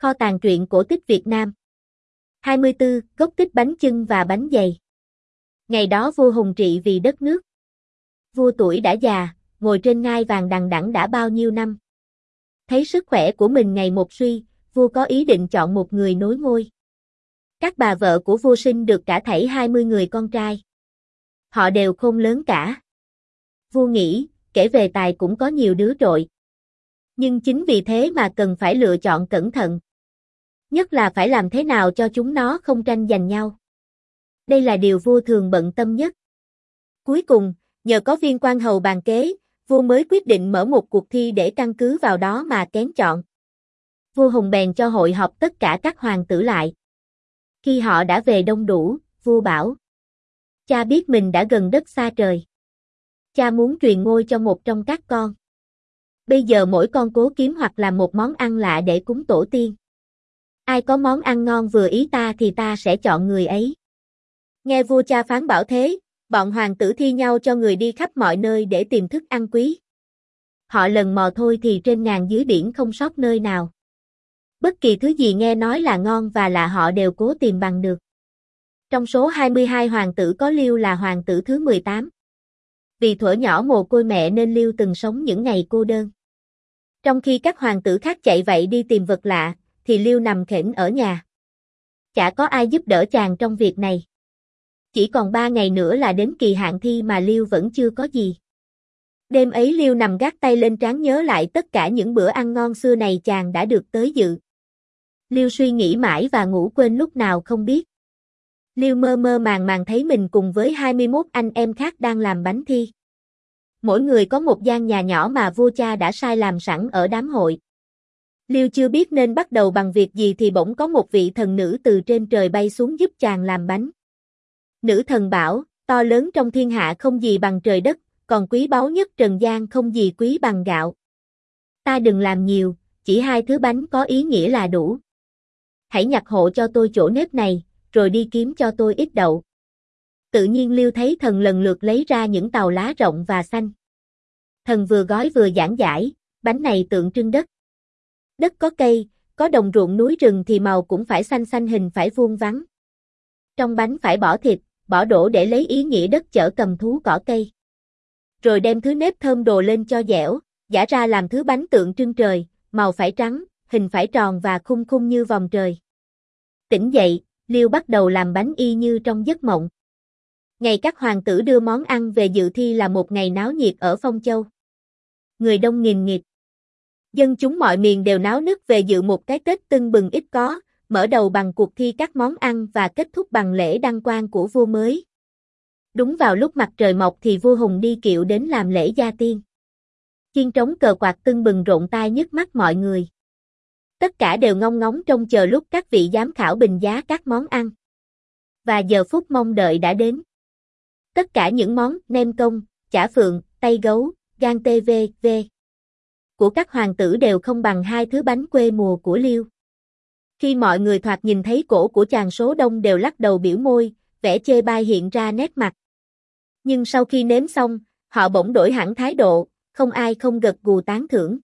Kho tàng truyện cổ tích Việt Nam. 24. Gốc tích bánh chưng và bánh dày. Ngày đó vua hùng trị vì đất nước. Vua tuổi đã già, ngồi trên ngai vàng đằng đẵng đã bao nhiêu năm. Thấy sức khỏe của mình ngày một suy, vua có ý định chọn một người nối ngôi. Các bà vợ của vua sinh được cả thảy 20 người con trai. Họ đều khôn lớn cả. Vua nghĩ, kể về tài cũng có nhiều đứa trội. Nhưng chính vì thế mà cần phải lựa chọn cẩn thận. Nhất là phải làm thế nào cho chúng nó không tranh giành nhau. Đây là điều vua thường bận tâm nhất. Cuối cùng, nhờ có viên quan hầu bàn kế, vua mới quyết định mở một cuộc thi để căn cứ vào đó mà kén chọn. Vua Hùng bèn cho hội họp tất cả các hoàng tử lại. Khi họ đã về đông đủ, vua bảo: Cha biết mình đã gần đất xa trời. Cha muốn truyền ngôi cho một trong các con. Bây giờ mỗi con cố kiếm hoặc làm một món ăn lạ để cúng tổ tiên. Ai có món ăn ngon vừa ý ta thì ta sẽ chọn người ấy. Nghe vua cha phán bảo thế, bọn hoàng tử thi nhau cho người đi khắp mọi nơi để tìm thức ăn quý. Họ lần mò thôi thì trên ngàn dưới biển không sót nơi nào. Bất kỳ thứ gì nghe nói là ngon và lạ họ đều cố tìm bằng được. Trong số 22 hoàng tử có Liêu là hoàng tử thứ 18. Vì thuở nhỏ mồ côi mẹ nên Liêu từng sống những ngày cô đơn. Trong khi các hoàng tử khác chạy vậy đi tìm vật lạ, thì Liêu nằm khểnh ở nhà. Chả có ai giúp đỡ chàng trong việc này. Chỉ còn 3 ngày nữa là đến kỳ hạn thi mà Liêu vẫn chưa có gì. Đêm ấy Liêu nằm gác tay lên trán nhớ lại tất cả những bữa ăn ngon xưa này chàng đã được tới dự. Liêu suy nghĩ mãi và ngủ quên lúc nào không biết. Liêu mơ mơ màng màng thấy mình cùng với 21 anh em khác đang làm bánh thi. Mỗi người có một gian nhà nhỏ mà vua cha đã sai làm sẵn ở đám hội. Liêu chưa biết nên bắt đầu bằng việc gì thì bỗng có một vị thần nữ từ trên trời bay xuống giúp chàng làm bánh. Nữ thần bảo, to lớn trong thiên hạ không gì bằng trời đất, còn quý báu nhất trần gian không gì quý bằng gạo. Ta đừng làm nhiều, chỉ 2 thứ bánh có ý nghĩa là đủ. Hãy nhặt hộ cho tôi chỗ nếp này, rồi đi kiếm cho tôi ít đậu. Tự nhiên Liêu thấy thần lần lượt lấy ra những tàu lá rộng và xanh. Thần vừa gói vừa giảng giải, bánh này tượng trưng đất. Đất có cây, có đồng ruộng núi rừng thì màu cũng phải xanh xanh hình phải vuông vắn. Trong bánh phải bỏ thịt, bỏ đỗ để lấy ý nghĩa đất chở cầm thú cỏ cây. Rồi đem thứ nếp thơm đồ lên cho dẻo, giã ra làm thứ bánh tượng trưng trời, màu phải trắng, hình phải tròn và khung khung như vòng trời. Tỉnh dậy, Liêu bắt đầu làm bánh y như trong giấc mộng. Ngày các hoàng tử đưa món ăn về dự thi là một ngày náo nhiệt ở Phong Châu. Người đông nghìn nghịt. Dân chúng mọi miền đều náo nức về dự một cái Tết tưng bừng ít có, mở đầu bằng cuộc thi các món ăn và kết thúc bằng lễ đăng quang của vua mới. Đúng vào lúc mặt trời mọc thì vua Hùng đi kiệu đến làm lễ gia tiên. Chiên trống cờ quạt tưng bừng rộn tai nhức mắt mọi người. Tất cả đều ngóng ngóng trông chờ lúc các vị giám khảo bình giá các món ăn. Và giờ phút mong đợi đã đến. Tất cả những món nem công, chả phượng, tay gấu, gan tê v của các hoàng tử đều không bằng 2 thứ bánh quê mùa của Liêu. Khi mọi người thoạt nhìn thấy cổ của chàng số đông đều lắc đầu biểu môi, vẻ chê bai hiện ra nét mặt. Nhưng sau khi nếm xong, họ bỗng đổi hẳn thái độ, không ai không gật gù tán thưởng.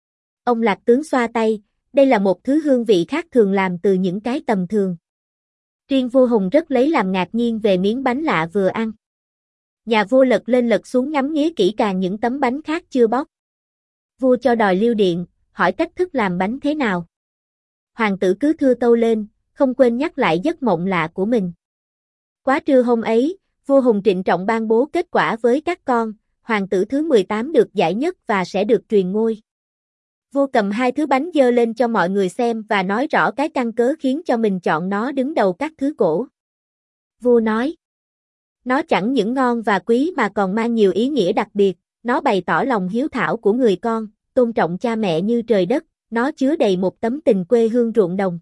Ông Lạc tướng xoa tay, đây là một thứ hương vị khác thường làm từ những cái tầm thường. Riêng vua Hùng rất lấy làm ngạc nhiên về miếng bánh lạ vừa ăn. Nhà vua lật lên lật xuống ngắm nghía kỹ càng những tấm bánh khác chưa bóc. Vua cho đòi Liêu điện, hỏi cách thức làm bánh thế nào. Hoàng tử cứ thưa tâu lên, không quên nhắc lại giấc mộng lạ của mình. Quá trưa hôm ấy, vua Hùng trịnh trọng ban bố kết quả với các con, hoàng tử thứ 18 được giải nhất và sẽ được truyền ngôi. Vua cầm 2 thứ bánh dơ lên cho mọi người xem và nói rõ cái căn cớ khiến cho mình chọn nó đứng đầu các thứ cổ. Vua nói, nó chẳng những ngon và quý mà còn mang nhiều ý nghĩa đặc biệt, nó bày tỏ lòng hiếu thảo của người con, tôn trọng cha mẹ như trời đất, nó chứa đầy một tấm tình quê hương ruộng đồng.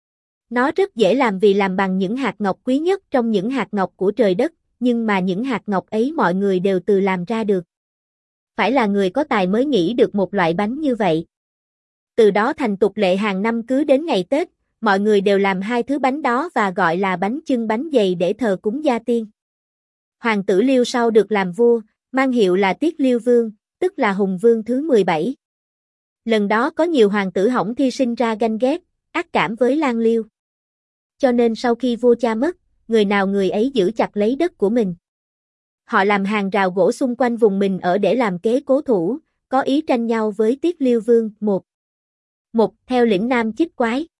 Nó rất dễ làm vì làm bằng những hạt ngọc quý nhất trong những hạt ngọc của trời đất, nhưng mà những hạt ngọc ấy mọi người đều tự làm ra được. Phải là người có tài mới nghĩ được một loại bánh như vậy. Từ đó thành tục lệ hàng năm cứ đến ngày Tết, mọi người đều làm 2 thứ bánh đó và gọi là bánh chưng bánh dày để thờ cúng gia tiên. Hoàng tử Liêu sau được làm vua, mang hiệu là Tiết Liêu Vương, tức là Hùng Vương thứ 17. Lần đó có nhiều hoàng tử hỏng thi sinh ra ganh ghét, ác cảm với Lan Liêu. Cho nên sau khi vua cha mất, người nào người ấy giữ chặt lấy đất của mình. Họ làm hàng rào gỗ xung quanh vùng mình ở để làm kế cố thủ, có ý tranh nhau với Tiết Liêu Vương. Một theo lĩnh Nam Chích Quái.